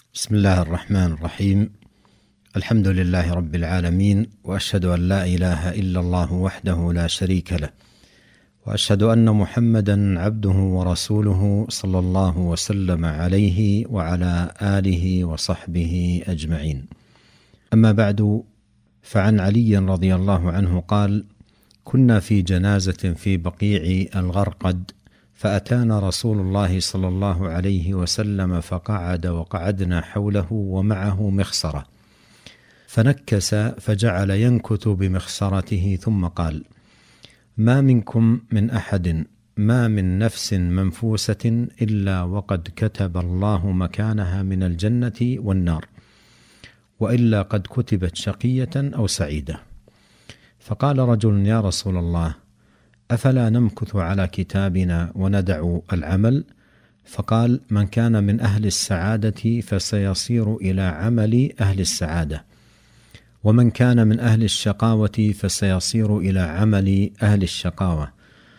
بسم الله الرحمن الرحيم. الحمد لله رب العالمين، وأشهد أن لا إله إلا الله وحده لا شريك له، وأشهد أن محمدا عبده ورسوله صلى الله وسلم عليه وعلى آله وصحبه أجمعين. أما بعد، فعن علي رضي الله عنه قال: كنا في جنازة في بقيع الغرقد، فأتانا رسول الله صلى الله عليه وسلم فقعد وقعدنا حوله ومعه مخصرة، فنكس فجعل ينكت بمخصرته ثم قال: ما منكم من أحد ما من نفس منفوسة إلا وقد كتب الله مكانها من الجنة والنار، وإلا قد كتبت شقية أو سعيدة. فقال رجل: يا رسول الله، أفلا نمكث على كتابنا وندع العمل؟ فقال: من كان من أهل السعادة فسيصير إلى عمل أهل السعادة، ومن كان من أهل الشقاوة فسيصير إلى عمل أهل الشقاوة.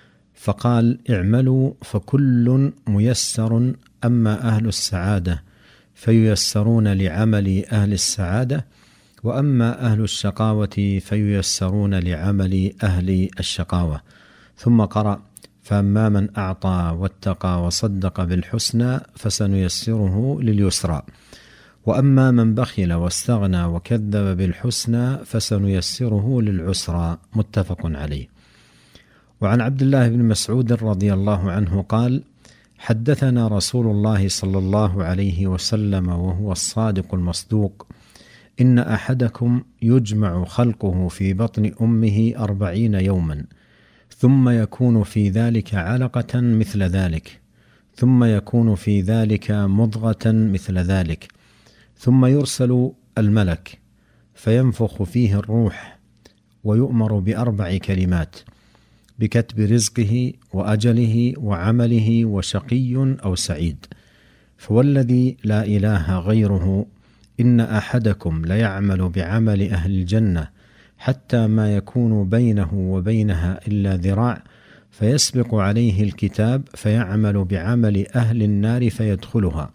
فقال: اعملوا فكل ميسر، أما أهل السعادة فييسرون لعمل أهل السعادة، وأما أهل الشقاوة فييسرون لعمل أهل الشقاوة. ثم قرأ: فأما من أعطى واتقى وصدق بالحسنى فسنيسره لليسرى، وأما من بخل واستغنى وكذب بالحسنى فسنيسره للعسرى. متفق عليه. وعن عبد الله بن مسعود رضي الله عنه قال: حدثنا رسول الله صلى الله عليه وسلم وهو الصادق المصدوق: إن أحدكم يجمع خلقه في بطن أمه 40 يوما، ثم يكون في ذلك علقة مثل ذلك، ثم يكون في ذلك مضغة مثل ذلك، ثم يرسل الملك فينفخ فيه الروح، ويؤمر ب4 كلمات: بكتب رزقه وأجله وعمله وشقي أو سعيد. فوالذي لا إله غيره إن أحدكم ليعمل بعمل أهل الجنة حتى ما يكون بينه وبينها إلا ذراع، فيسبق عليه الكتاب فيعمل بعمل أهل النار فيدخلها،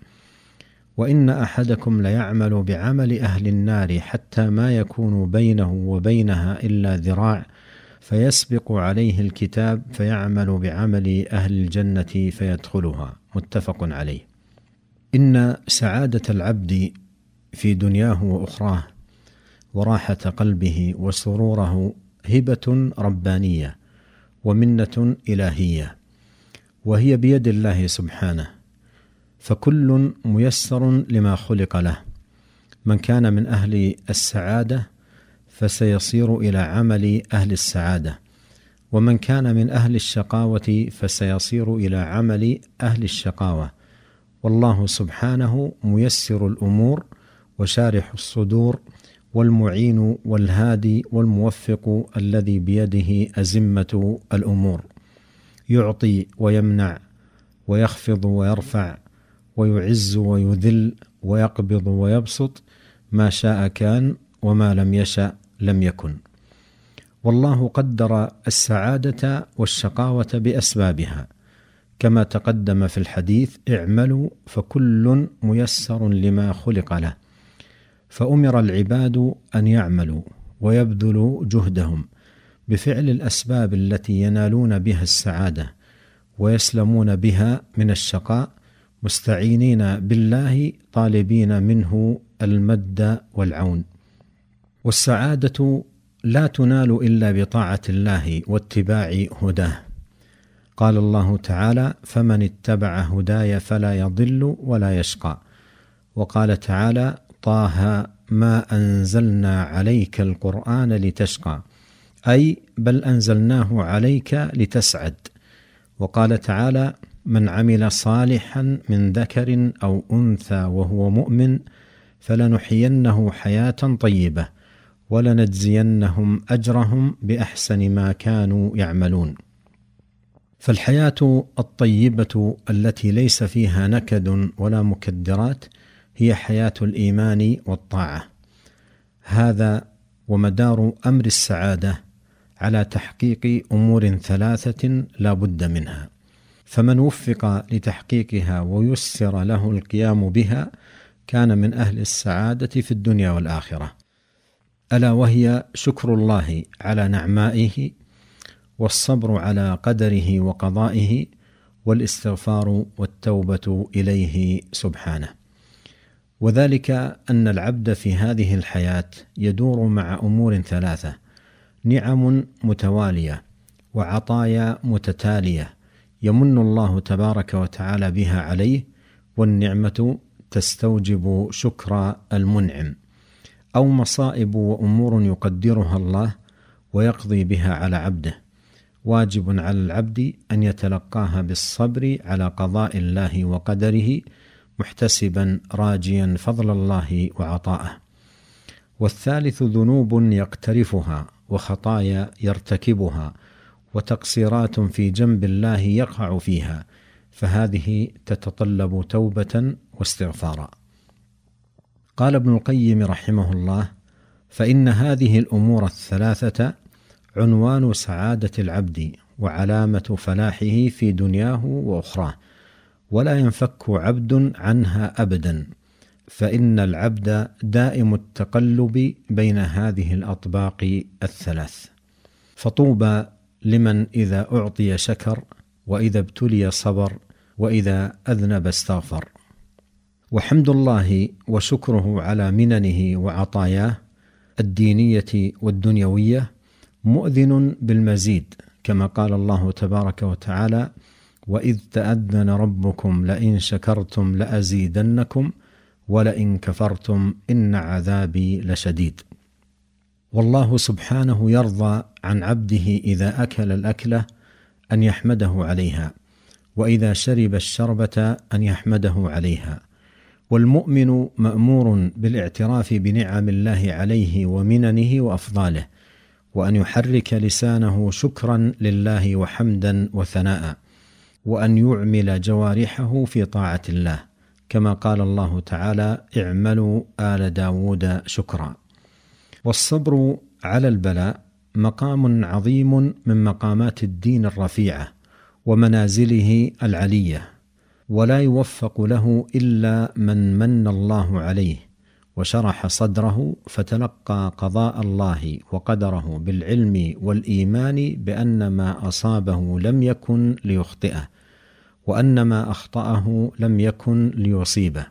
وإن أحدكم ليعمل بعمل أهل النار حتى ما يكون بينه وبينها إلا ذراع، فيسبق عليه الكتاب فيعمل بعمل أهل الجنة فيدخلها. متفق عليه. إن سعادة العبد في دنياه وأخراه وراحة قلبه وسروره هبة ربانية ومنة إلهية، وهي بيد الله سبحانه، فكل ميسر لما خلق له. من كان من أهل السعادة فسيصير إلى عمل أهل السعادة، ومن كان من أهل الشقاوة فسيصير إلى عمل أهل الشقاوة. والله سبحانه ميسر الأمور وشارح الصدور، والمعين والهادي والموفق الذي بيده أزمة الأمور، يعطي ويمنع ويخفض ويرفع ويعز ويذل ويقبض ويبسط، ما شاء كان وما لم يشأ لم يكن. والله قدر السعادة والشقاوة بأسبابها، كما تقدم في الحديث: اعملوا فكل ميسر لما خلق له. فأمر العباد أن يعملوا ويبذلوا جهدهم بفعل الأسباب التي ينالون بها السعادة ويسلمون بها من الشقاء، مستعينين بالله طالبين منه المد والعون. والسعادة لا تنال إلا بطاعة الله واتباع هداه. قال الله تعالى: فمن اتبع هداي فلا يضل ولا يشقى. وقال تعالى: طه ما أنزلنا عليك القرآن لتشقى، أي بل أنزلناه عليك لتسعد. وقال تعالى: من عمل صالحا من ذكر أو أنثى وهو مؤمن فلنحيينه حياة طيبة ولنجزينهم أجرهم بأحسن ما كانوا يعملون. فالحياة الطيبة التي ليس فيها نكد ولا مكدرات هي حياة الإيمان والطاعة. هذا ومدار أمر السعادة على تحقيق أمور 3 لا بد منها، فمن وفق لتحقيقها ويسر له القيام بها كان من أهل السعادة في الدنيا والآخرة، ألا وهي شكر الله على نعمائه، والصبر على قدره وقضائه، والاستغفار والتوبة إليه سبحانه. وذلك أن العبد في هذه الحياة يدور مع أمور ثلاثة: نعم متوالية، وعطايا متتالية يمن الله تبارك وتعالى بها عليه، والنعمة تستوجب شكر المنعم، أو مصائب وأمور يقدرها الله ويقضي بها على عبده، واجب على العبد أن يتلقاها بالصبر على قضاء الله وقدره، محتسبا راجيا فضل الله وعطاءه. والثالث ذنوب يقترفها، وخطايا يرتكبها، وتقصيرات في جنب الله يقع فيها، فهذه تتطلب توبة واستغفارا. قال ابن القيم رحمه الله: فإن هذه الأمور الثلاثة عنوان سعادة العبد وعلامة فلاحه في دنياه وأخراه، ولا ينفك عبد عنها أبدا، فإن العبد دائم التقلب بين هذه الأطباق الثلاث. فطوبى لمن إذا أعطي شكر، وإذا ابتلي صبر، وإذا أذنب استغفر. وحمد الله وشكره على مننه وعطاياه الدينية والدنيوية مؤذن بالمزيد، كما قال الله تبارك وتعالى: وإذ تأذن ربكم لئن شكرتم لأزيدنكم ولئن كفرتم إن عذابي لشديد. والله سبحانه يرضى عن عبده إذا أكل الأكلة أن يحمده عليها، وإذا شرب الشربة أن يحمده عليها. والمؤمن مأمور بالاعتراف بنعم الله عليه ومننه وأفضاله، وأن يحرك لسانه شكرا لله وحمدا وثناء، وأن يعمل جوارحه في طاعة الله، كما قال الله تعالى: اعملوا آل داود شكرا. والصبر على البلاء مقام عظيم من مقامات الدين الرفيعة ومنازله العلية، ولا يوفق له إلا من من الله عليه وشرح صدره فتلقى قضاء الله وقدره بالعلم والإيمان بأن ما أصابه لم يكن ليخطئه، وأن ما أخطأه لم يكن ليصيبه.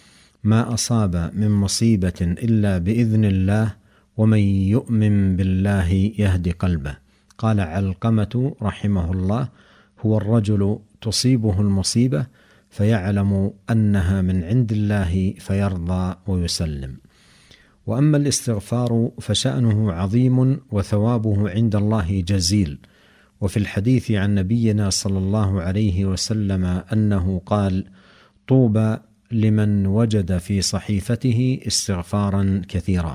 ما أصاب من مصيبة إلا بإذن الله، ومن يؤمن بالله يهد قلبه. قال علقمة رحمه الله: هو الرجل تصيبه المصيبة فيعلم أنها من عند الله فيرضى ويسلم. وأما الاستغفار فشأنه عظيم وثوابه عند الله جزيل. وفي الحديث عن نبينا صلى الله عليه وسلم أنه قال: طوبى لمن وجد في صحيفته استغفارا كثيرا.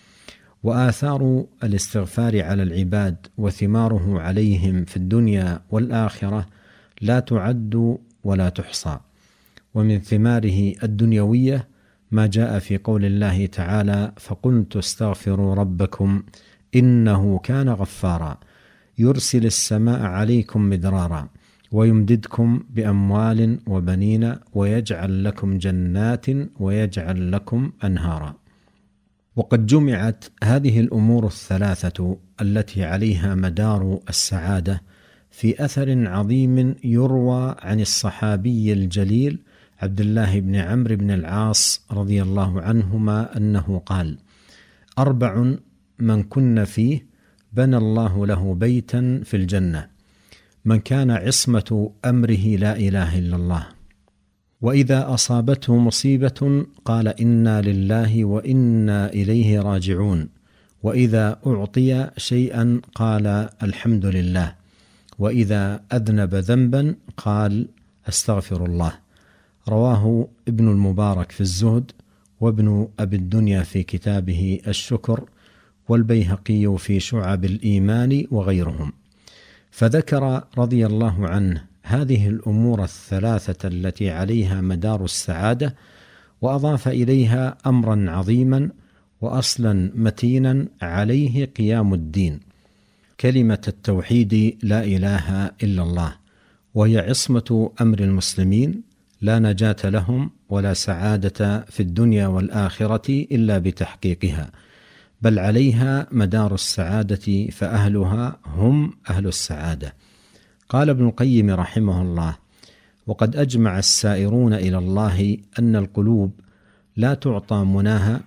وآثار الاستغفار على العباد وثماره عليهم في الدنيا والآخرة لا تعد ولا تحصى. ومن ثماره الدنيوية ما جاء في قول الله تعالى: فقلت استغفروا ربكم إنه كان غفارا يرسل السماء عليكم مدرارا ويمددكم بأموال وبنين ويجعل لكم جنات ويجعل لكم أنهارا. وقد جمعت هذه الأمور الثلاثة التي عليها مدار السعادة في أثر عظيم يروى عن الصحابي الجليل عبد الله بن عمرو بن العاص رضي الله عنهما أنه قال: 4 من كن فيه بنى الله له بيتا في الجنة: من كان عصمة أمره لا إله إلا الله، وإذا أصابته مصيبة قال إنا لله وإنا إليه راجعون، وإذا أعطي شيئا قال الحمد لله، وإذا أذنب ذنبا قال أستغفر الله. رواه ابن المبارك في الزهد، وابن أبي الدنيا في كتابه الشكر، والبيهقي في شعب الإيمان وغيرهم. فذكر رضي الله عنه هذه الأمور الثلاثة التي عليها مدار السعادة، وأضاف إليها أمرا عظيما وأصلا متينا عليه قيام الدين: كلمة التوحيد لا إله إلا الله، وهي عصمة أمر المسلمين لا نجاة لهم ولا سعادة في الدنيا والآخرة إلا بتحقيقها، بل عليها مدار السعادة، فأهلها هم أهل السعادة. قال ابن القيم رحمه الله: وقد أجمع السائرون إلى الله أن القلوب لا تعطى مناها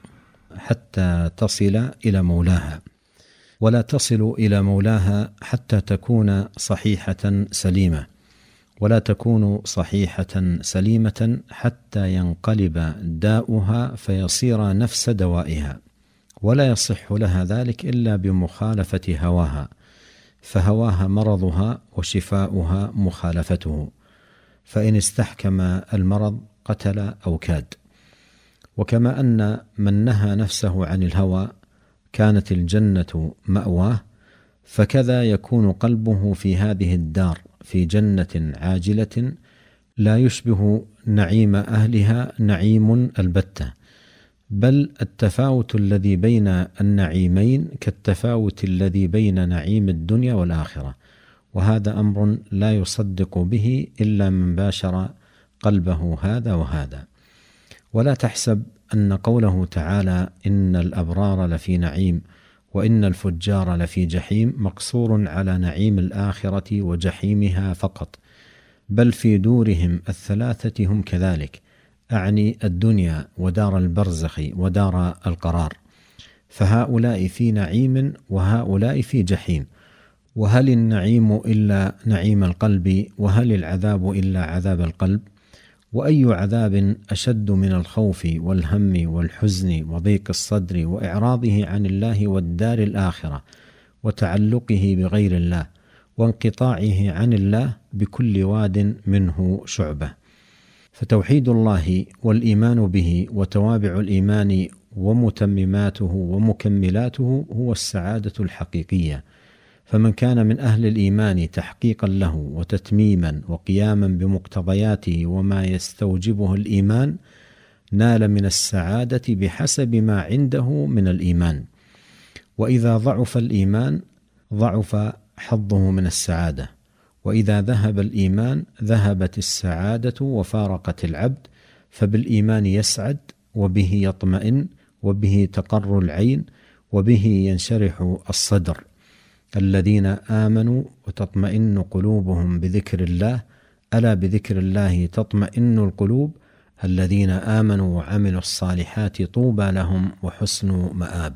حتى تصل إلى مولاها، ولا تصل إلى مولاها حتى تكون صحيحة سليمة، ولا تكون صحيحة سليمة حتى ينقلب داؤها فيصير نفس دوائها، ولا يصح لها ذلك إلا بمخالفة هواها، فهواها مرضها وشفاؤها مخالفته، فإن استحكم المرض قتل أو كاد. وكما أن من نهى نفسه عن الهوى كانت الجنة مأواه، فكذا يكون قلبه في هذه الدار في جنة عاجلة لا يشبه نعيم أهلها نعيم البتة، بل التفاوت الذي بين النعيمين كالتفاوت الذي بين نعيم الدنيا والآخرة، وهذا أمر لا يصدق به إلا من باشر قلبه هذا وهذا. ولا تحسب أن قوله تعالى إن الأبرار لفي نعيم وإن الفجار لفي جحيم مقصور على نعيم الآخرة وجحيمها فقط، بل في دورهم الثلاثة هم كذلك، أعني الدنيا ودار البرزخ ودار القرار، فهؤلاء في نعيم وهؤلاء في جحيم. وهل النعيم إلا نعيم القلب؟ وهل العذاب إلا عذاب القلب؟ وأي عذاب أشد من الخوف والهم والحزن وضيق الصدر وإعراضه عن الله والدار الآخرة وتعلقه بغير الله وانقطاعه عن الله بكل واد منه شعبة؟ فتوحيد الله والإيمان به وتوابع الإيمان ومتمماته ومكملاته هو السعادة الحقيقية. فمن كان من أهل الإيمان تحقيقا له وتتميما وقياما بمقتضياته وما يستوجبه الإيمان نال من السعادة بحسب ما عنده من الإيمان. وإذا ضعف الإيمان ضعف حظه من السعادة، وإذا ذهب الإيمان ذهبت السعادة وفارقت العبد، فبالإيمان يسعد وبه يطمئن وبه تقر العين وبه ينشرح الصدر. الذين آمنوا وتطمئن قلوبهم بذكر الله، ألا بذكر الله تطمئن القلوب. الذين آمنوا وعملوا الصالحات طوبى لهم وحسن مآب.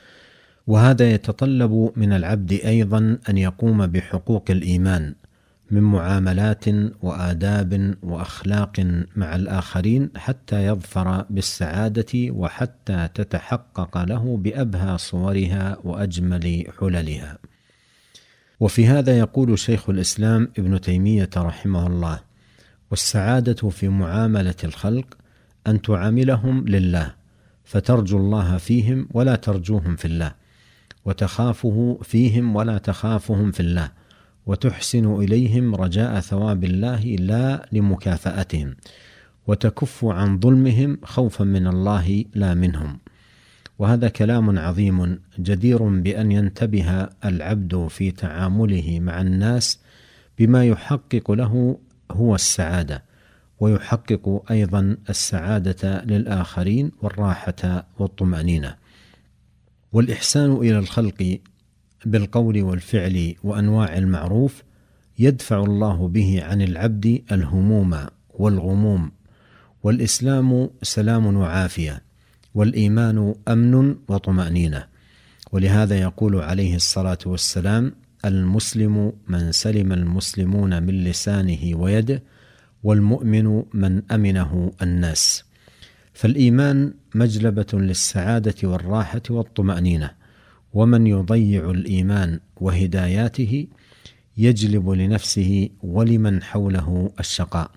وهذا يتطلب من العبد أيضا أن يقوم بحقوق الإيمان من معاملات وآداب وأخلاق مع الآخرين حتى يظفر بالسعادة وحتى تتحقق له بأبهى صورها وأجمل حللها. وفي هذا يقول شيخ الإسلام ابن تيمية رحمه الله: والسعادة في معاملة الخلق أن تعاملهم لله، فترجو الله فيهم ولا ترجوهم في الله، وتخافه فيهم ولا تخافهم في الله، وتحسن إليهم رجاء ثواب الله لا لمكافأتهم، وتكف عن ظلمهم خوفا من الله لا منهم. وهذا كلام عظيم جدير بأن ينتبه العبد في تعامله مع الناس بما يحقق له هو السعادة، ويحقق أيضا السعادة للآخرين والراحة والطمأنينة. والإحسان إلى الخلق بالقول والفعل وأنواع المعروف يدفع الله به عن العبد الهموم والغموم. والإسلام سلام وعافية، والإيمان أمن وطمأنينة. ولهذا يقول عليه الصلاة والسلام: المسلم من سلم المسلمون من لسانه ويده، والمؤمن من أمنه الناس. فالإيمان مجلبة للسعادة والراحة والطمأنينة، ومن يضيع الإيمان وهداياته يجلب لنفسه ولمن حوله الشقاء.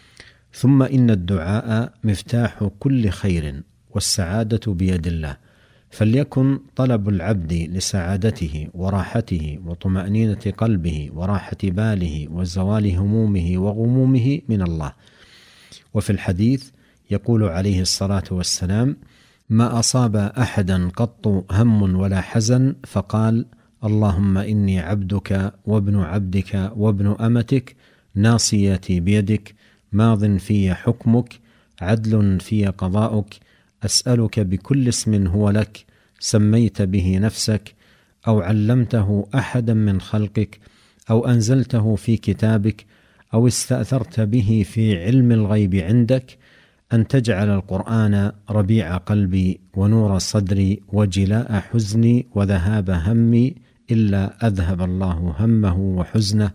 ثم إن الدعاء مفتاح كل خير، والسعادة بيد الله، فليكن طلب العبد لسعادته وراحته وطمأنينة قلبه وراحة باله وزوال همومه وغمومه من الله. وفي الحديث يقول عليه الصلاة والسلام: ما أصاب أحدا قط هم ولا حزن فقال: اللهم إني عبدك وابن عبدك وابن أمتك، ناصيتي بيدك، ماض في حكمك، عدل في قضاؤك، أسألك بكل اسم هو لك سميت به نفسك أو علمته أحدا من خلقك أو أنزلته في كتابك أو استأثرت به في علم الغيب عندك أن تجعل القرآن ربيع قلبي ونور صدري وجلاء حزني وذهاب همي إلا أذهب الله همه وحزنه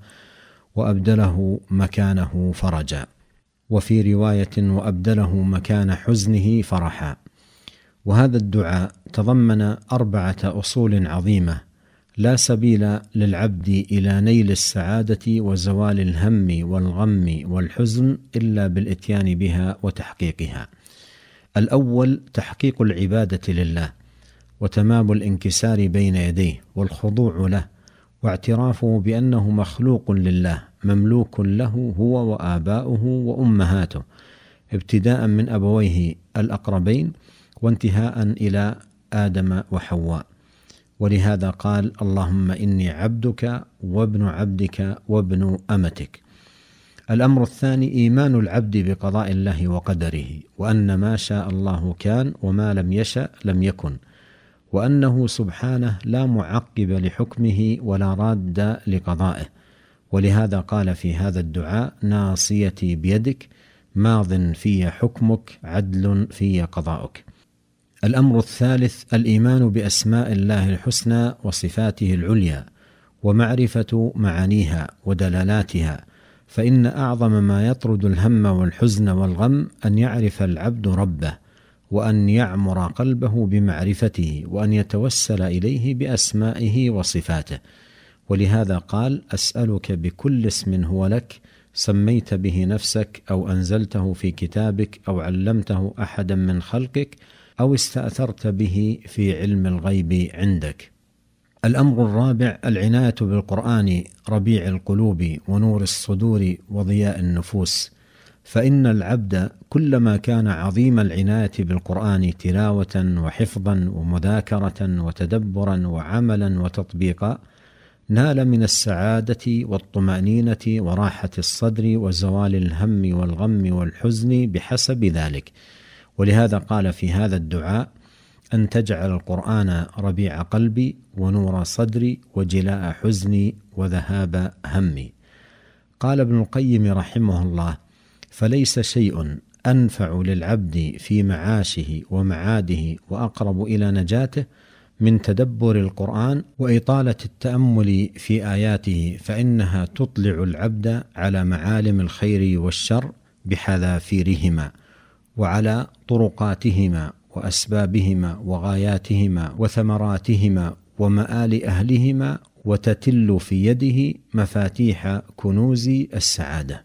وأبدله مكانه فرجا. وفي رواية وأبدله مكان حزنه فرحا. وهذا الدعاء تضمن 4 أصول عظيمة لا سبيل للعبد إلى نيل السعادة وزوال الهم والغم والحزن إلا بالإتيان بها وتحقيقها. الأول تحقيق العبادة لله وتمام الانكسار بين يديه والخضوع له واعترافه بأنه مخلوق لله مملوك له هو وآباؤه وأمهاته ابتداء من أبويه الأقربين وانتهاء إلى آدم وحواء. ولهذا قال اللهم إني عبدك وابن عبدك وابن أمتك. الأمر الثاني إيمان العبد بقضاء الله وقدره وأن ما شاء الله كان وما لم يشأ لم يكن وأنه سبحانه لا معقب لحكمه ولا راد لقضائه. ولهذا قال في هذا الدعاء ناصيتي بيدك ماض في حكمك عدل في قضاؤك. الأمر الثالث الإيمان بأسماء الله الحسنى وصفاته العليا ومعرفة معانيها ودلالاتها، فإن أعظم ما يطرد الهم والحزن والغم أن يعرف العبد ربه وأن يعمر قلبه بمعرفته وأن يتوسل إليه بأسمائه وصفاته. ولهذا قال أسألك بكل اسم هو لك سميت به نفسك أو أنزلته في كتابك أو علمته أحدا من خلقك أو استأثرت به في علم الغيب عندك. الأمر الرابع العناية بالقرآن ربيع القلوب ونور الصدور وضياء النفوس، فإن العبد كلما كان عظيم العناية بالقرآن تلاوة وحفظا ومذاكرة وتدبرا وعملا وتطبيقا نال من السعادة والطمأنينة وراحة الصدر وزوال الهم والغم والحزن بحسب ذلك. ولهذا قال في هذا الدعاء أن تجعل القرآن ربيع قلبي ونور صدري وجلاء حزني وذهاب همي. قال ابن القيم رحمه الله فليس شيء أنفع للعبد في معاشه ومعاده وأقرب إلى نجاته من تدبر القرآن وإطالة التأمل في آياته، فإنها تطلع العبد على معالم الخير والشر بحذافيرهما وعلى طرقاتهما وأسبابهما وغاياتهما وثمراتهما ومآل أهلهما، وتتل في يده مفاتيح كنوز السعادة.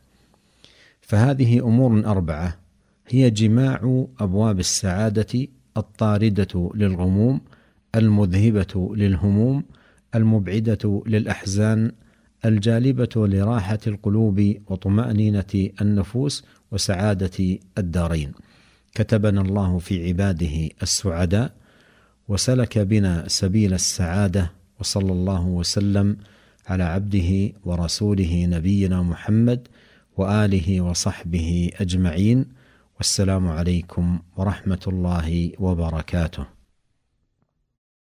فهذه أمور 4 هي جماع أبواب السعادة الطاردة للغموم المذهبة للهموم المبعدة للأحزان الجالبة لراحة القلوب وطمأنينة النفوس وسعادة الدارين. كتبنا الله في عباده السعداء وسلك بنا سبيل السعادة، وصلى الله وسلم على عبده ورسوله نبينا محمد وآله وصحبه أجمعين، والسلام عليكم ورحمة الله وبركاته.